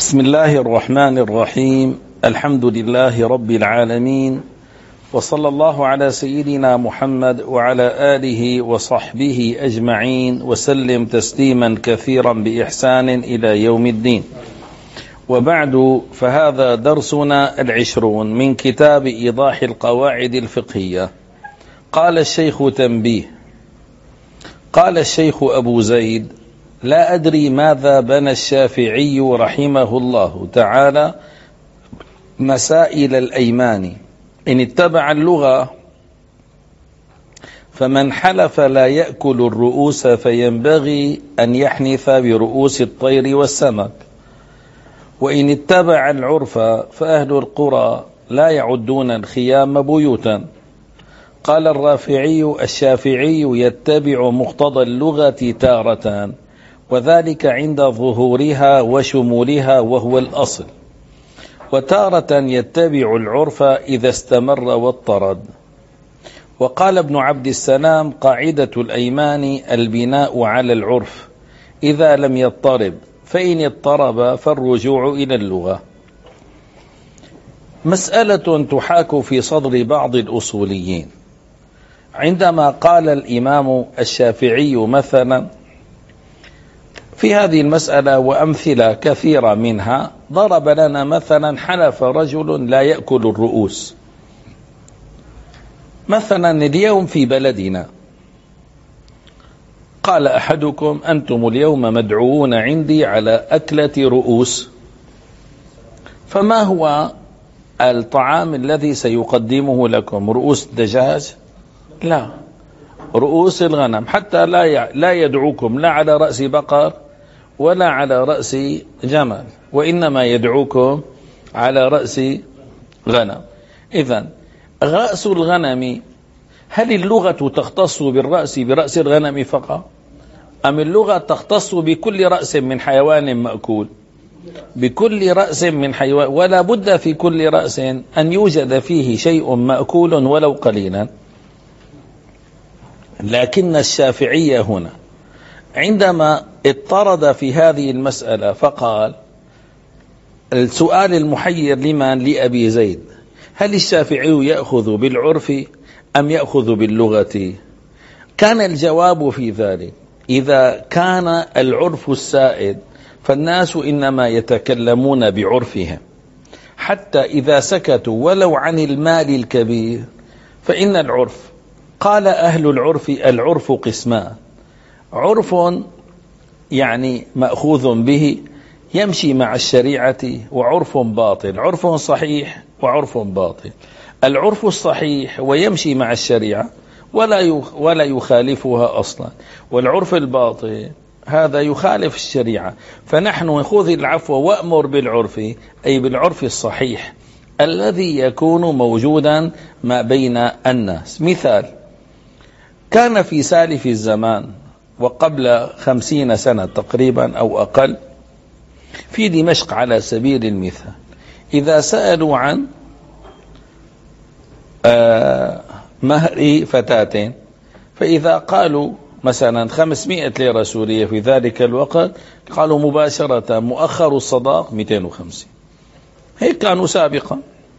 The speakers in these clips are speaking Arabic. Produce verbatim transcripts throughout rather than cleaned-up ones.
بسم الله الرحمن الرحيم. الحمد لله رب العالمين، وصلى الله على سيدنا محمد وعلى آله وصحبه أجمعين وسلم تسليما كثيرا بإحسان إلى يوم الدين. وبعد، فهذا درسنا العشرون من كتاب إيضاح القواعد الفقهية. قال الشيخ تنبيه. قال الشيخ أبو زيد: لا أدري ماذا بنى الشافعي رحمه الله تعالى مسائل الأيمان. إن اتبع اللغة فمن حلف لا يأكل الرؤوس فينبغي أن يحنث برؤوس الطير والسمك، وإن اتبع العرف فأهل القرى لا يعدون الخيام بيوتا. قال الرافعي: الشافعي يتبع مقتضى اللغة تارة، وذلك عند ظهورها وشمولها وهو الأصل، وتارة يتبع العرف إذا استمر واضطرد. وقال ابن عبد السلام: قاعدة الأيمان البناء على العرف إذا لم يضطرب، فإن اضطرب فالرجوع إلى اللغة. مسألة تحاك في صدر بعض الأصوليين عندما قال الإمام الشافعي مثلا في هذه المسألة، وأمثلة كثيرة منها، ضرب لنا مثلا: حلف رجل لا يأكل الرؤوس. مثلا اليوم في بلدنا قال أحدكم: أنتم اليوم مدعوون عندي على أكلة رؤوس. فما هو الطعام الذي سيقدمه لكم؟ رؤوس دجاج؟ لا، رؤوس الغنم. حتى لا لا يدعوكم لا على رأس بقر ولا على رأس جمل، وإنما يدعوكم على رأس غنم. إذن رأس الغنم، هل اللغة تختص بالرأس برأس الغنم فقط، أم اللغة تختص بكل رأس من حيوان مأكول؟ بكل رأس من حيوان، ولا بد في كل رأس أن يوجد فيه شيء مأكول ولو قليلا. لكن الشافعية هنا عندما اضطرد في هذه المسألة فقال: السؤال المحير لمن؟ لأبي زيد: هل الشافعي يأخذ بالعرف أم يأخذ باللغة؟ كان الجواب في ذلك: إذا كان العرف السائد فالناس إنما يتكلمون بعرفهم، حتى إذا سكتوا ولو عن المال الكبير فإن العرف. قال أهل العرف: العرف قسمان: عرف يعني مأخوذ به يمشي مع الشريعة، وعرف باطل. عرف صحيح وعرف باطل. العرف الصحيح ويمشي مع الشريعة ولا ولا يخالفها أصلا، والعرف الباطل هذا يخالف الشريعة. فنحن خذ العفو وأمر بالعرف، أي بالعرف الصحيح الذي يكون موجودا ما بين الناس. مثال: كان في سالف الزمان وقبل خمسين سنة تقريبا أو أقل في دمشق على سبيل المثال، إذا سألوا عن مهر فتاة، فإذا قالوا مثلا خمسمائة ليرة سورية في ذلك الوقت، قالوا مباشرة مؤخر الصداق مئتين وخمسين. هيك كانوا سابقا.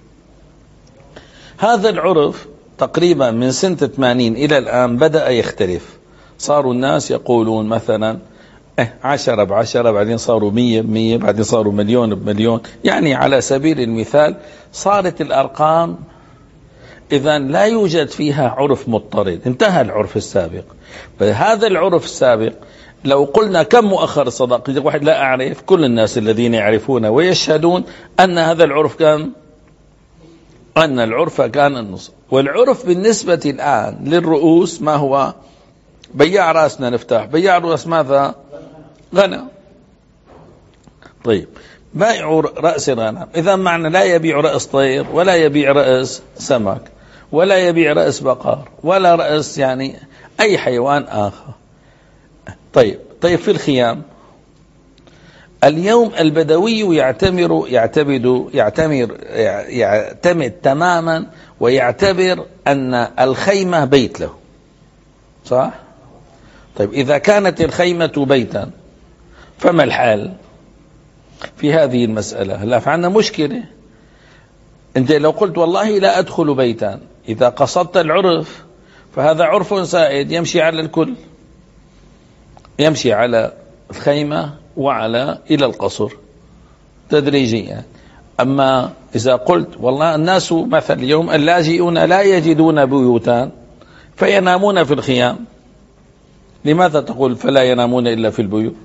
هذا العرف تقريبا من سنة ثمانين إلى الآن بدأ يختلف. صاروا الناس يقولون مثلا اه عشرة بعشرة، بعدين صاروا مية بمية، بعدين صاروا مليون بمليون. يعني على سبيل المثال صارت الأرقام إذن لا يوجد فيها عرف مضطرد، انتهى العرف السابق. فهذا العرف السابق لو قلنا كم مؤخر الصداق، يقول واحد لا أعرف. كل الناس الذين يعرفون ويشهدون أن هذا العرف كان أن العرف كان النصف. والعرف بالنسبة الآن للرؤوس ما هو؟ بيع رأسنا نفتح، بيع رأس ماذا؟ غنم. طيب، بائع رأس غنم، إذا معنى لا يبيع رأس طير ولا يبيع رأس سمك ولا يبيع رأس بقر ولا رأس يعني أي حيوان آخر. طيب طيب في الخيام اليوم البدوي يعتمر يعتمد يعتمر يعتمد تماما، ويعتبر أن الخيمة بيت له، صح؟ طيب إذا كانت الخيمة بيتا فما الحال؟ في هذه المسألة. هلا فعندنا مشكلة. أنت لو قلت والله لا أدخل بيتا، إذا قصدت العرف فهذا عرف سائد يمشي على الكل، يمشي على الخيمة وعلى إلى القصر تدريجيا. أما إذا قلت والله الناس مثل اليوم اللاجئون لا يجدون بيوتا فينامون في الخيام، لماذا تقول فلا ينامون إلا في البيوت؟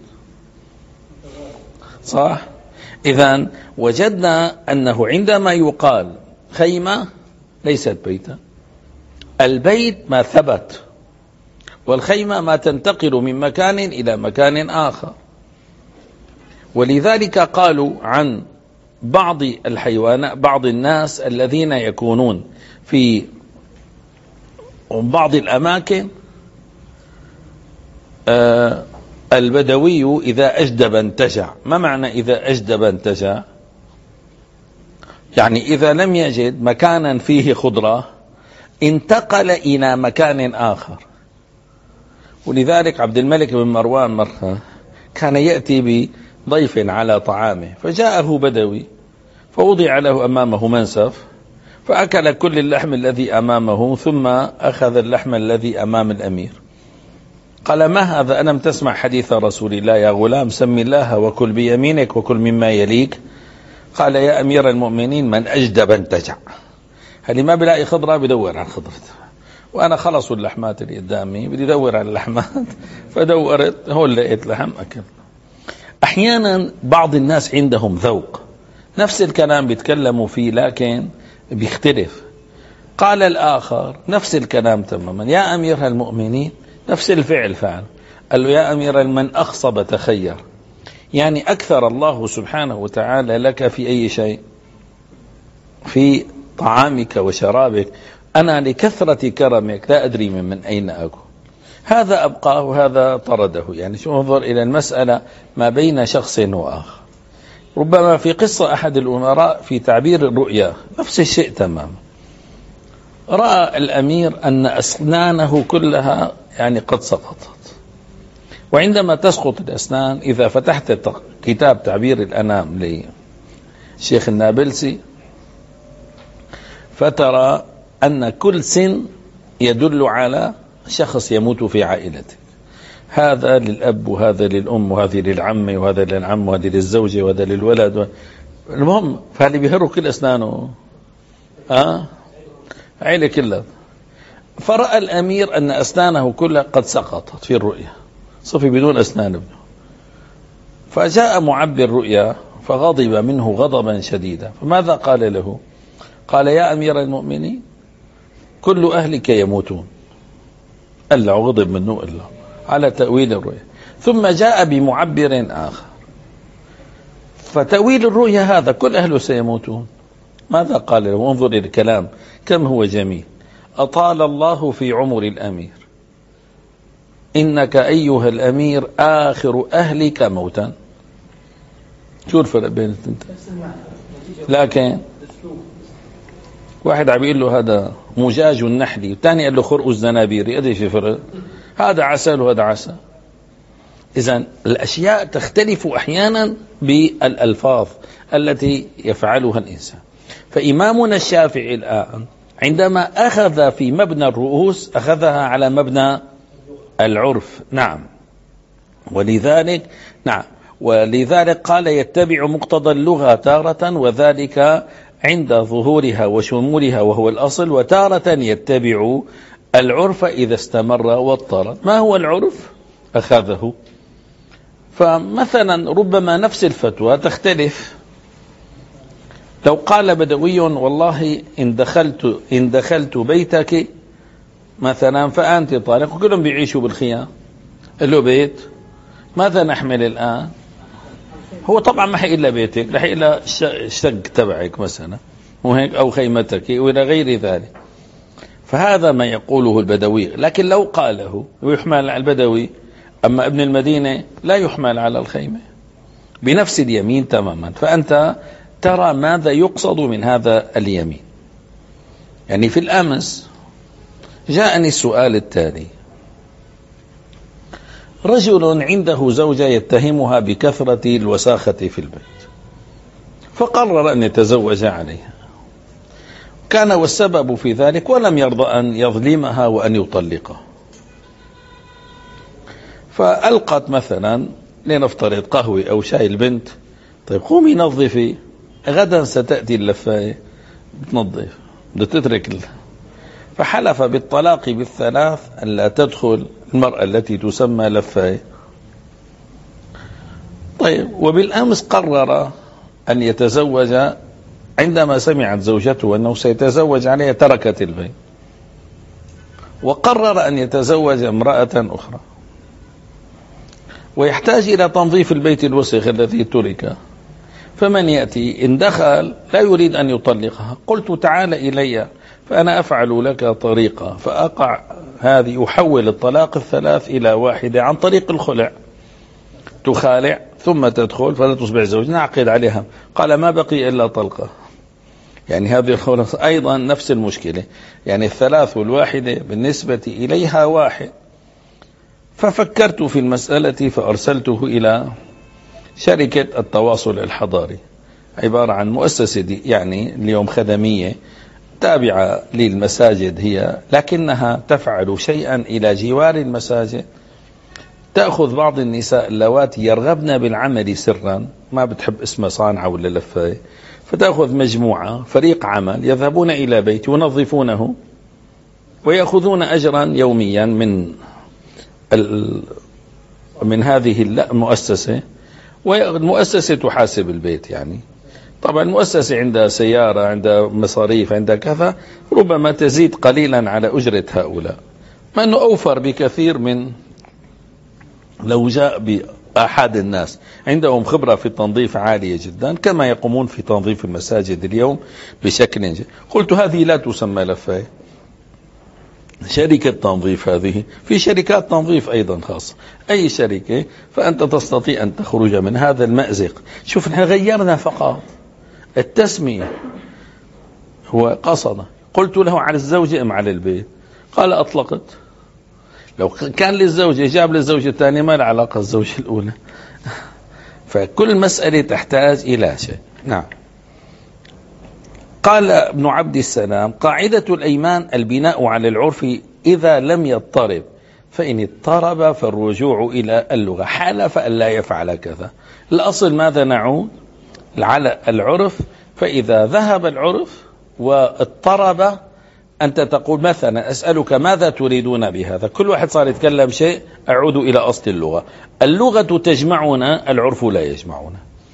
صح؟ إذن وجدنا أنه عندما يقال خيمة ليست بيتا، البيت ما ثبت، والخيمة ما تنتقل من مكان إلى مكان آخر. ولذلك قالوا عن بعض الحيوانات، بعض الناس الذين يكونون في بعض الأماكن، آه البدوي إذا أجدب انتجع. ما معنى إذا أجدب انتجع؟ يعني إذا لم يجد مكانا فيه خضرة انتقل إلى مكان آخر. ولذلك عبد الملك بن مروان مرة كان يأتي بضيف على طعامه، فجاءه بدوي فوضع له أمامه منسف، فأكل كل اللحم الذي أمامه ثم أخذ اللحم الذي أمام الأمير. قال ما هذا؟ ألم تسمع حديث رسول الله يا غلام؟ سم الله وكل بيمينك وكل مما يليك. قال يا أمير المؤمنين من أجدب انتجع. هل ما بلاقي خضرة بدور على خضرته، وأنا خلصوا اللحمات اللي قدامي بدي دور على اللحمات، فدورت هون لقيت لحم أكل. أحيانا بعض الناس عندهم ذوق، نفس الكلام بيتكلموا فيه لكن بيختلف. قال الآخر نفس الكلام تماما، يا أمير المؤمنين، نفس الفعل فعل. قال له يا أمير من أخصب تخير، يعني أكثر الله سبحانه وتعالى لك في أي شيء؟ في طعامك وشرابك. أنا لكثرة كرمك لا أدري من, من أين أكو. هذا أبقاه وهذا طرده. يعني شو انظر إلى المسألة ما بين شخص وآخر. ربما في قصة أحد الأمراء في تعبير الرؤيا نفس الشيء تماما. رأى الأمير أن أسنانه كلها يعني قد سقطت، وعندما تسقط الأسنان إذا فتحت كتاب تعبير الأنام لشيخ النابلسي فترى أن كل سن يدل على شخص يموت في عائلته، هذا للأب وهذا للأم وهذا للعم وهذا للعم وهذا للزوجة وهذا للولد. المهم فهل بيهروا كل أسنانه؟ أه؟ عيلة كلها. فرأى الأمير أن أسنانه كلها قد سقطت في الرؤيا، صفي بدون أسنان ابنه. فجاء معبر رؤيا فغضب منه غضبا شديدا. فماذا قال له؟ قال يا أمير المؤمنين كل أهلك يموتون. ألا غضب منه إلا على تأويل الرؤيا. ثم جاء بمعبر آخر، فتأويل الرؤيا هذا كل أهله سيموتون. ماذا قال له؟ انظر الكلام كم هو جميل. أطال الله في عمر الأمير، إنك أيها الأمير آخر أهلك موتا. شو الفرق بين الثنتين؟ لكن واحد عم يقول له هذا مجاج النحل، والثاني قال له خرق الزنابير. أدري في فرق؟ هذا عسل وهذا عسل. إذن الأشياء تختلف أحيانا بالألفاظ التي يفعلها الإنسان. فإمامنا الشافعي الآن عندما أخذ في مبنى الرؤوس أخذها على مبنى العرف. نعم. ولذلك نعم ولذلك قال يتبع مقتضى اللغة تارة، وذلك عند ظهورها وشمولها وهو الأصل، وتارة يتبع العرف إذا استمر واضطرد. ما هو العرف؟ أخذه. فمثلا ربما نفس الفتوى تختلف. لو قال بدوي والله إن دخلت إن دخلت بيتك مثلا فأنت طالق، وكلهم بيعيشوا بالخيام، له بيت، ماذا نحمل الآن؟ هو طبعا ما حيقول له بيتك، رح يقول له الشق تبعك مثلا وهيك، أو خيمتك وإلى غير ذلك. فهذا ما يقوله البدوي. لكن لو قاله ويحمل على البدوي، أما ابن المدينة لا يحمل على الخيمة بنفس اليمين تماما. فأنت ترى ماذا يقصد من هذا اليمين. يعني في الأمس جاءني السؤال التالي: رجل عنده زوجة يتهمها بكثرة الوساخة في البيت، فقرر أن يتزوج عليها، كان والسبب في ذلك ولم يرضى أن يظلمها وأن يطلقها. فألقت مثلا لنفترض قهوة أو شاي البنت، طيب قومي نظفي، غدا ستأتي اللفاية بتنظف، بدها تترك ال... فحلف بالطلاق بالثلاث أن لا تدخل المرأة التي تسمى لفاية. طيب وبالأمس قرر أن يتزوج، عندما سمعت زوجته أنه سيتزوج عليها تركت البيت وقرر أن يتزوج امرأة أخرى، ويحتاج إلى تنظيف البيت الوسخ الذي ترك. فمن يأتي إن دخل لا يريد أن يطلقها، قلت تعال إلي فأنا أفعل لك طريقة فأقع هذه، أحول الطلاق الثلاث إلى واحدة عن طريق الخلع، تخالع ثم تدخل فلا تصبح زوج، نعقد عليها. قال ما بقي إلا طلقة. يعني هذه الخلاص أيضا نفس المشكلة، يعني الثلاث والواحدة بالنسبة إليها واحد. ففكرت في المسألة فأرسلته إلى شركة التواصل الحضاري، عبارة عن مؤسسة دي يعني اليوم خدمية تابعة للمساجد هي، لكنها تفعل شيئا إلى جوار المساجد، تأخذ بعض النساء اللواتي يرغبن بالعمل سرا، ما بتحب اسمها صانعة ولا لفاية، فتأخذ مجموعة فريق عمل يذهبون إلى بيت ينظفونه ويأخذون أجرا يوميا من من هذه المؤسسة، والمؤسسة تحاسب البيت. يعني طبعا المؤسسة عندها سيارة، عندها مصاريف، عندها كذا، ربما تزيد قليلا على أجرة هؤلاء، ما أنه أوفر بكثير من لو جاء بأحد الناس عندهم خبرة في التنظيف عالية جدا كما يقومون في تنظيف المساجد اليوم بشكل جيد. قلت هذه لا تسمى لفاية، شركة تنظيف هذه، في شركات تنظيف أيضا خاصة، أي شركة، فأنت تستطيع أن تخرج من هذا المأزق. شوف نحن غيرنا فقط التسمية، هو قصد. قلت له على الزوجة أم على البيت؟ قال أطلقت. لو كان للزوجة جاب للزوجة الثانية ما له علاقة الزوجة الأولى. فكل مسألة تحتاج إلى شيء. نعم. قال ابن عبد السلام قاعدة الأيمان البناء على العرف إذا لم يضطرب، فإن اضطرب فالرجوع إلى اللغة، حلف أن لا يفعل كذا. الأصل ماذا نعود؟ على العرف، فإذا ذهب العرف واضطرب أنت تقول مثلا أسألك ماذا تريدون بهذا، كل واحد صار يتكلم شيء، أعود إلى أصل اللغة. اللغة تجمعنا، العرف لا يجمعنا.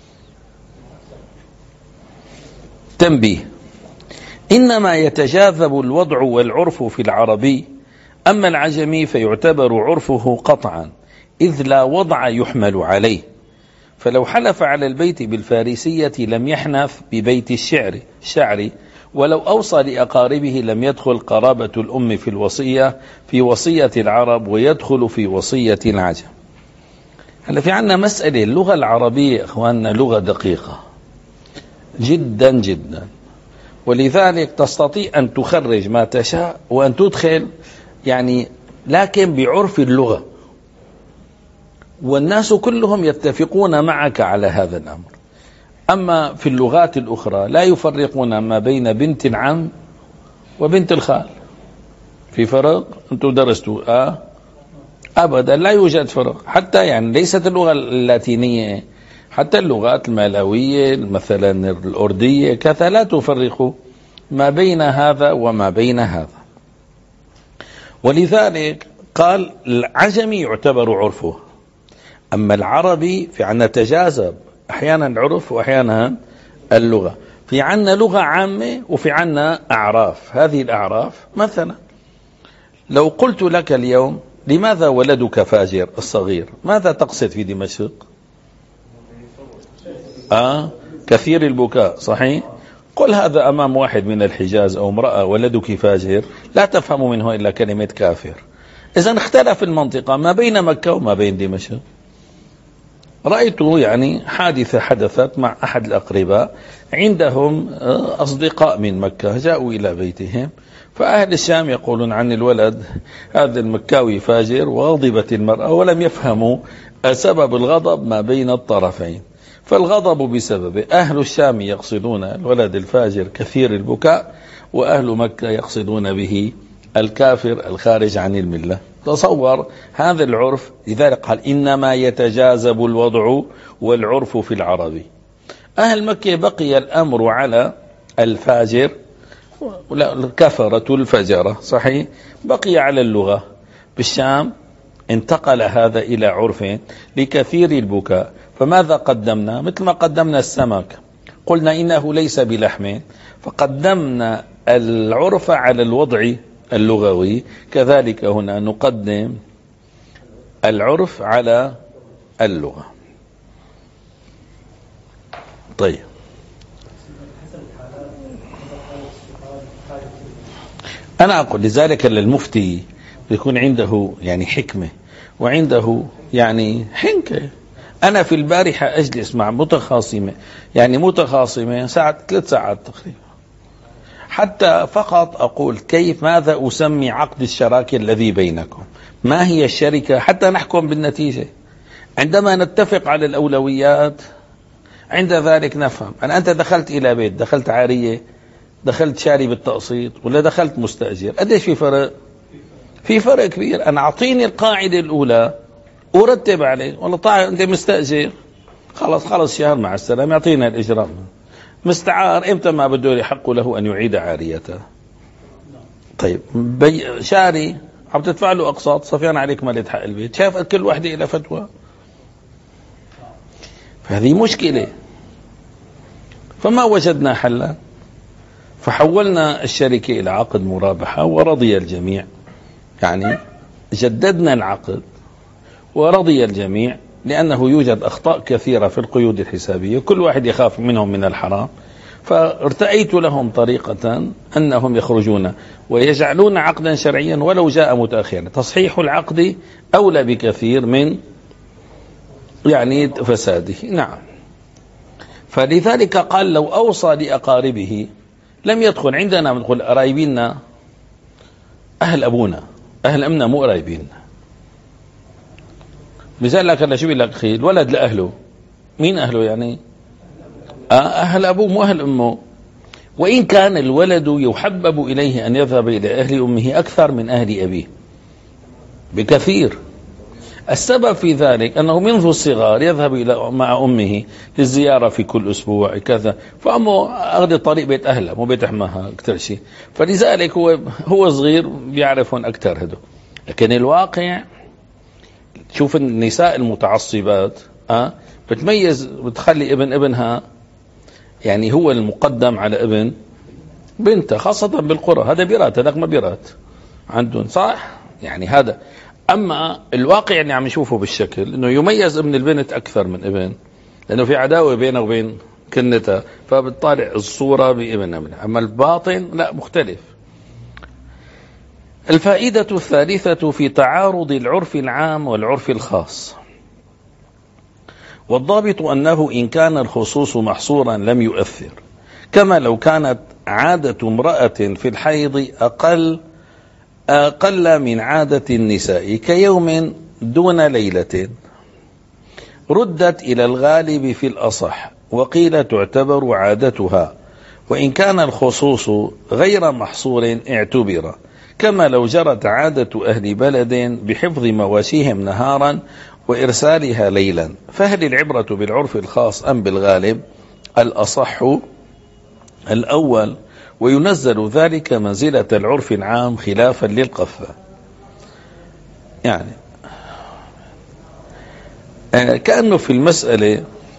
تنبيه: إنما يتجاذب الوضع والعرف في العربي، أما العجمي فيعتبر عرفه قطعا إذ لا وضع يحمل عليه، فلو حلف على البيت بالفارسية لم يحنث ببيت الشعر شعري، ولو أوصى لأقاربه لم يدخل قرابة الأم في الوصية في وصية العرب ويدخل في وصية العجم. هلا في عنا مسألة، اللغة العربية إخواننا لغة دقيقة جدا جدا، ولذلك تستطيع أن تخرج ما تشاء وأن تدخل يعني، لكن بعرف اللغة، والناس كلهم يتفقون معك على هذا الأمر. أما في اللغات الأخرى لا يفرقون ما بين بنت العم وبنت الخال، في فرق؟ أنتم درستوا آه؟ أبدا لا يوجد فرق، حتى يعني ليست اللغة اللاتينية، حتى اللغات المالوية مثلا الأردية كذا لا تفرق ما بين هذا وما بين هذا. ولذلك قال العجمي يعتبر عرفه، أما العربي في عنا تجاذب، أحيانا العرف وأحيانا اللغة. في عنا لغة عامة وفي عنا أعراف. هذه الأعراف مثلا لو قلت لك اليوم لماذا ولدك فاجر الصغير، ماذا تقصد في دمشق؟ آه كثير البكاء، صحيح؟ قل هذا أمام واحد من الحجاز أو امرأة ولدك فاجر، لا تفهم منه إلا كلمة كافر. إذن اختلف المنطقة ما بين مكة وما بين دمشق. رأيت يعني حادثة حدثت مع أحد الأقرباء، عندهم أصدقاء من مكة جاءوا إلى بيتهم، فأهل الشام يقولون عن الولد هذا المكاوي فاجر، وغضبت المرأة ولم يفهموا سبب الغضب ما بين الطرفين، فالغضب بسببه. أهل الشام يقصدون الولد الفاجر كثير البكاء، وأهل مكة يقصدون به الكافر الخارج عن الملة. تصور هذا العرف، لذلك قال إنما يتجاذب الوضع والعرف في العرب. أهل مكة بقي الأمر على الفاجر، الكفرة الفجرة صحيح، بقي على اللغة. بالشام انتقل هذا إلى عرف لكثير البكاء، فماذا قدمنا؟ مثل ما قدمنا السمك، قلنا إنه ليس بلحم، فقدمنا العرف على الوضع اللغوي. كذلك هنا نقدم العرف على اللغة. طيب، أنا أقول لذلك للمفتي يكون عنده يعني حكمة وعنده يعني حنكة. أنا في البارحة أجلس مع متخاصمة، يعني متخاصمة ساعة ثلاث ساعات تقريبا، حتى فقط أقول كيف ماذا أسمي عقد الشراكة الذي بينكم، ما هي الشركة، حتى نحكم بالنتيجة. عندما نتفق على الأولويات عند ذلك نفهم. أنا أنت دخلت إلى بيت، دخلت عارية، دخلت شاري بالتقسيط، ولا دخلت مستأجر، قديش في فرق؟ في فرق كبير. أنا أعطيني القاعدة الأولى أرتب عليه. والله طيب أنت مستأجر، خلص خلص شهر مع السلامة، يعطينا الإجراء. مستعار إمتى ما بده يحق له أن يعيد عاريته. طيب بي شاري عم تدفع له أقساط، صفيان عليك مالت حق البيت، شايف كل واحدة إلى فتوى. فهذه مشكلة. فما وجدنا حلا، فحولنا الشركة إلى عقد مرابحة ورضي الجميع. يعني جددنا العقد ورضي الجميع، لأنه يوجد أخطاء كثيرة في القيود الحسابية، كل واحد يخاف منهم من الحرام. فارتأيت لهم طريقة أنهم يخرجون ويجعلون عقدا شرعيا ولو جاء متأخرا. تصحيح العقد أولى بكثير من يعني فساده. نعم. فلذلك قال لو أوصى لأقاربه لم يدخل. عندنا ندخل قرايبنا، أهل أبونا أهل أمنا مو قرايبين. مثال لك أنا شو بيقول لك أخي، الولد لأهله، مين أهله يعني؟ أهل أبوه مو أهل أمه. وإن كان الولد يحبب إليه أن يذهب إلى أهل أمه أكثر من أهل أبيه بكثير. السبب في ذلك أنه منذ الصغار يذهب إلى مع أمه للزيارة في كل أسبوع كذا، فأمه أخذ طريق بيت أهله مو بيت أمها أكثر شيء، فلذلك هو هو صغير بيعرفون أكثر هدو. لكن الواقع شوف النساء المتعصبات أه بتميز، بتخلي ابن ابنها يعني هو المقدم على ابن بنتها، خاصة بالقرى. هذا بيرات، هذاك ما بيرات عندهم، صح؟ يعني هذا. أما الواقع يعني عم نشوفه بالشكل إنه يميز ابن البنت أكثر من ابن، لأنه في عداوة بينه وبين كنتها، فبتطالع الصورة بابن ابنها. أما الباطن لا، مختلف. الفائدة الثالثة في تعارض العرف العام والعرف الخاص. والضابط أنه إن كان الخصوص محصورا لم يؤثر، كما لو كانت عادة امرأة في الحيض أقل أقل من عادة النساء كيوم دون ليلة، ردت إلى الغالب في الأصح، وقيل تعتبر عادتها، وإن كان الخصوص غير محصور اعتبر، كما لو جرت عادة أهل بلد بحفظ مواشيهم نهارا وإرسالها ليلا. فهل العبرة بالعرف الخاص أم بالغالب؟ الأصح الأول، وينزل ذلك منزلة العرف العام خلافا للقفة. يعني كأنه في المسألة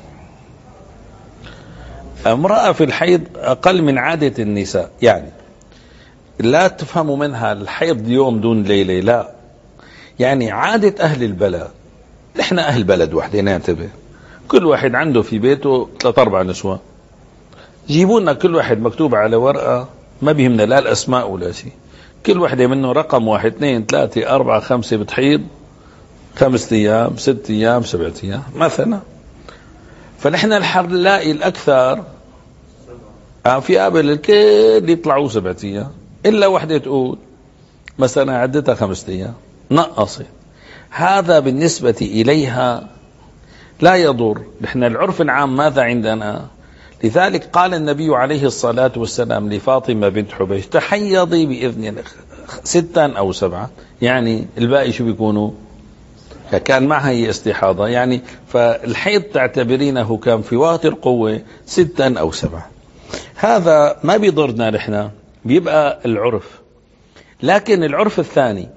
امرأة في الحيض أقل من عادة النساء، يعني لا تفهم منها الحيض يوم دون ليلة، لا، يعني عادة أهل البلد. نحن أهل بلد وحدة، ننتبه، كل واحد عنده في بيته ثلاث أربع نسوة، جيبونا كل واحد مكتوب على ورقة، ما بيهمنا لا الأسماء ولا شيء، كل واحدة منه رقم واحد اثنين ثلاثة أربعة خمسة، بتحيض خمسة أيام ست أيام سبعة أيام مثلا. فنحن الحلاقي الأكثر في قبل الكل يطلعوا سبعة أيام، إلا واحدة تقول مثلا عدتها خمسة أيام نقصت. هذا بالنسبة إليها لا يضر. نحن العرف العام ماذا عندنا؟ لذلك قال النبي عليه الصلاة والسلام لفاطمة بنت حبيش تحيضي بإذن الله ستا أو سبعة، يعني الباقي شو بيكونوا؟ كان معها هي استحاضة، يعني فالحيض تعتبرينه كان في وقت القوة ستا أو سبعة. هذا ما بيضرنا نحن، بيبقى العرف. لكن العرف الثاني،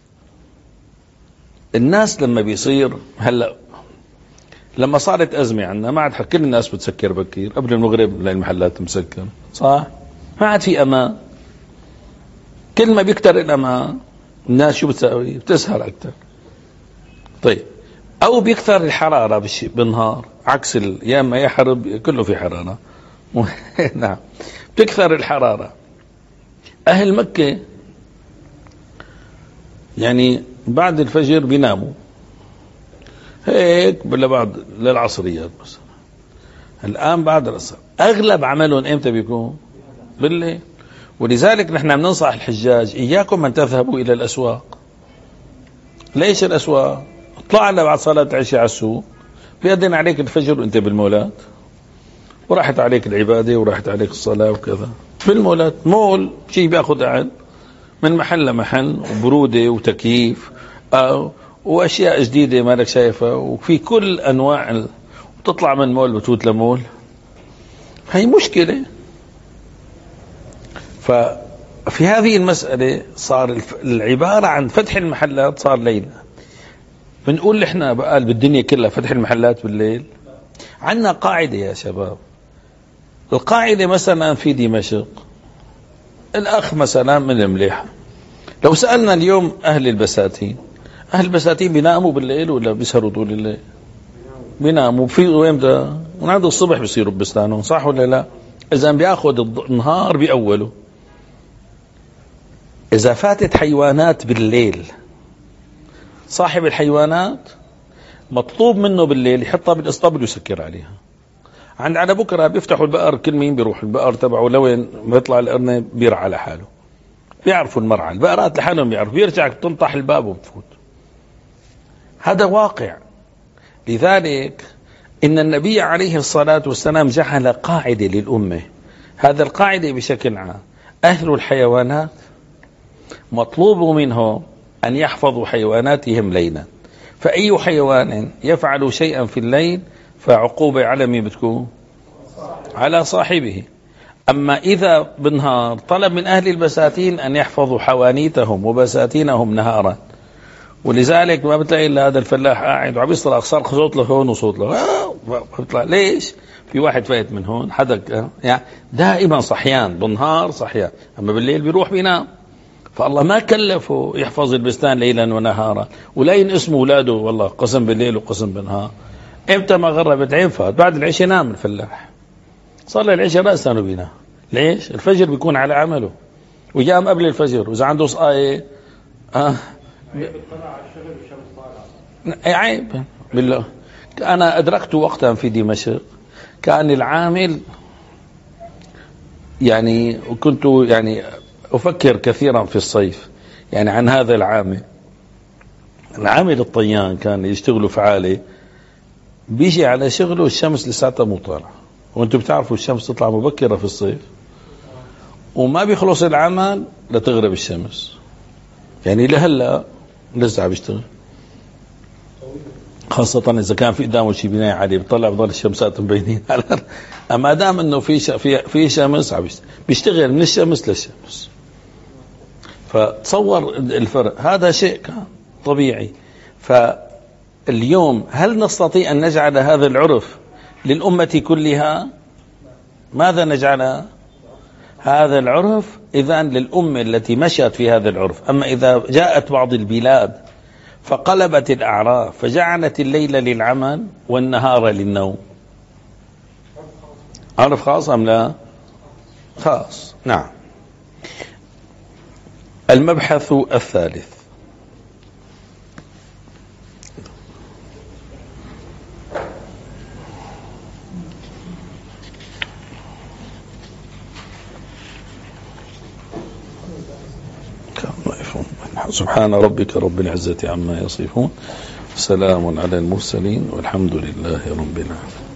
الناس لما بيصير هلأ لما صارت أزمة عندنا ما عاد كل الناس بتسكر بكير، قبل المغرب المحلات مسكر، صح؟ ما عاد في أمان. كل ما بيكتر الأمان الناس شو بتساوي؟ بتسهر أكتر. طيب، أو بيكثر الحرارة بالنهار، عكس الأيام ما يحرب كله في حرارة. نعم، بتكثر الحرارة. أهل مكة يعني بعد الفجر بيناموا هيك لبعض للعصريات مثلا. الآن بعد العصر أغلب عملهم إمتى بيكون؟ بالليل. ولذلك نحن بننصح الحجاج إياكم أن تذهبوا إلى الأسواق. ليش الأسواق؟ اطلع لنا بعد صلاة العشاء على السوق، بيأذن عليك الفجر وانت بالمولات، وراحت عليك العبادة وراحت عليك الصلاة وكذا. بالمولات مول شيء بياخذ قاعد من محل لمحل، وبرودة وتكييف أو وأشياء جديدة ما لك شايفها، وفي كل أنواع ال... وتطلع من مول بتفوت لمول. هي مشكلة. ففي هذه المسألة صار العبارة عن فتح المحلات صار ليلة. بنقول احنا بقى بالدنيا كلها فتح المحلات بالليل. عندنا قاعدة يا شباب، القاعدة مثلا في دمشق الأخ مثلا من المليحة، لو سألنا اليوم أهل البساتين، أهل البساتين بيناموا بالليل ولا بيسهروا طول الليل؟ بيناموا. في وين ده من عند الصبح بيصيروا ببستانهم، صح ولا لا؟ إذا بياخد النهار بأوله. إذا فاتت حيوانات بالليل، صاحب الحيوانات مطلوب منه بالليل يحطها بالاسطبل ويسكر عليها. عند على بكره بيفتحوا البقر، كل مين بيروح البقر تبعه لوين بيطلع الارنب بيرعى لحاله، بيعرفوا المرعى، البقرات لحالهم بيعرفوا، بيرجع تنطح الباب وبتفوت. هذا واقع. لذلك إن النبي عليه الصلاة والسلام جعل قاعدة للأمة. هذا القاعدة بشكل عام، أهل الحيوانات مطلوب منهم أن يحفظوا حيواناتهم ليلا، فأي حيوان يفعل شيئا في الليل فعقوبة على مين بتكون؟ على صاحبه. أما إذا بالنهار طلب من أهل البساتين أن يحفظوا حوانيتهم وبساتينهم نهارا. ولذلك ما بتلاقي إلا هذا الفلاح قاعد وعم يصرخ، صار صوت له هون وصوت له بيطلع. ليش؟ في واحد فايت من هون حدا، يعني دائما صحيان، بالنهار صحيان، أما بالليل بيروح بينام. فالله ما كلفه يحفظ البستان ليلا ونهارا، ولا ينقسم اولاده والله قسم بالليل وقسم بالنهار. امتى ما غربت عين فات بعد العشاء نام الفلاح، صلى العشاء راسا بينام. ليش؟ الفجر بيكون على عمله وجام قبل الفجر، واذا عنده صقايه اه عيب بالله. انا ادركت وقتا في دمشق كان العامل، يعني كنت يعني أفكر كثيرا في الصيف يعني عن هذا العامل. العامل الطيان كان يشتغلوا فعالي، بيجي على شغله الشمس لساتها مو طالعة، وانتم بتعرفوا الشمس تطلع مبكرة في الصيف، وما بيخلص العمل لتغرب الشمس. يعني لهلا لسه عم بيشتغل، خاصة إذا كان في قدامه شيء بناء عليه بيطلع بضل الشمسات مبينين على. أما دام إنه في في في شمس عم بيشتغل من الشمس للشمس. فتصور الفرق، هذا شيء طبيعي. فاليوم هل نستطيع أن نجعل هذا العرف للأمة كلها؟ ماذا نجعل هذا العرف إذن للأمة التي مشت في هذا العرف. أما إذا جاءت بعض البلاد فقلبت الأعراف فجعلت الليل للعمل والنهار للنوم، عرف خاص أم لا؟ خاص. نعم. المبحث الثالث، سبحان ربك رب العزة عما يصفون، سلام على المرسلين والحمد لله رب العالمين.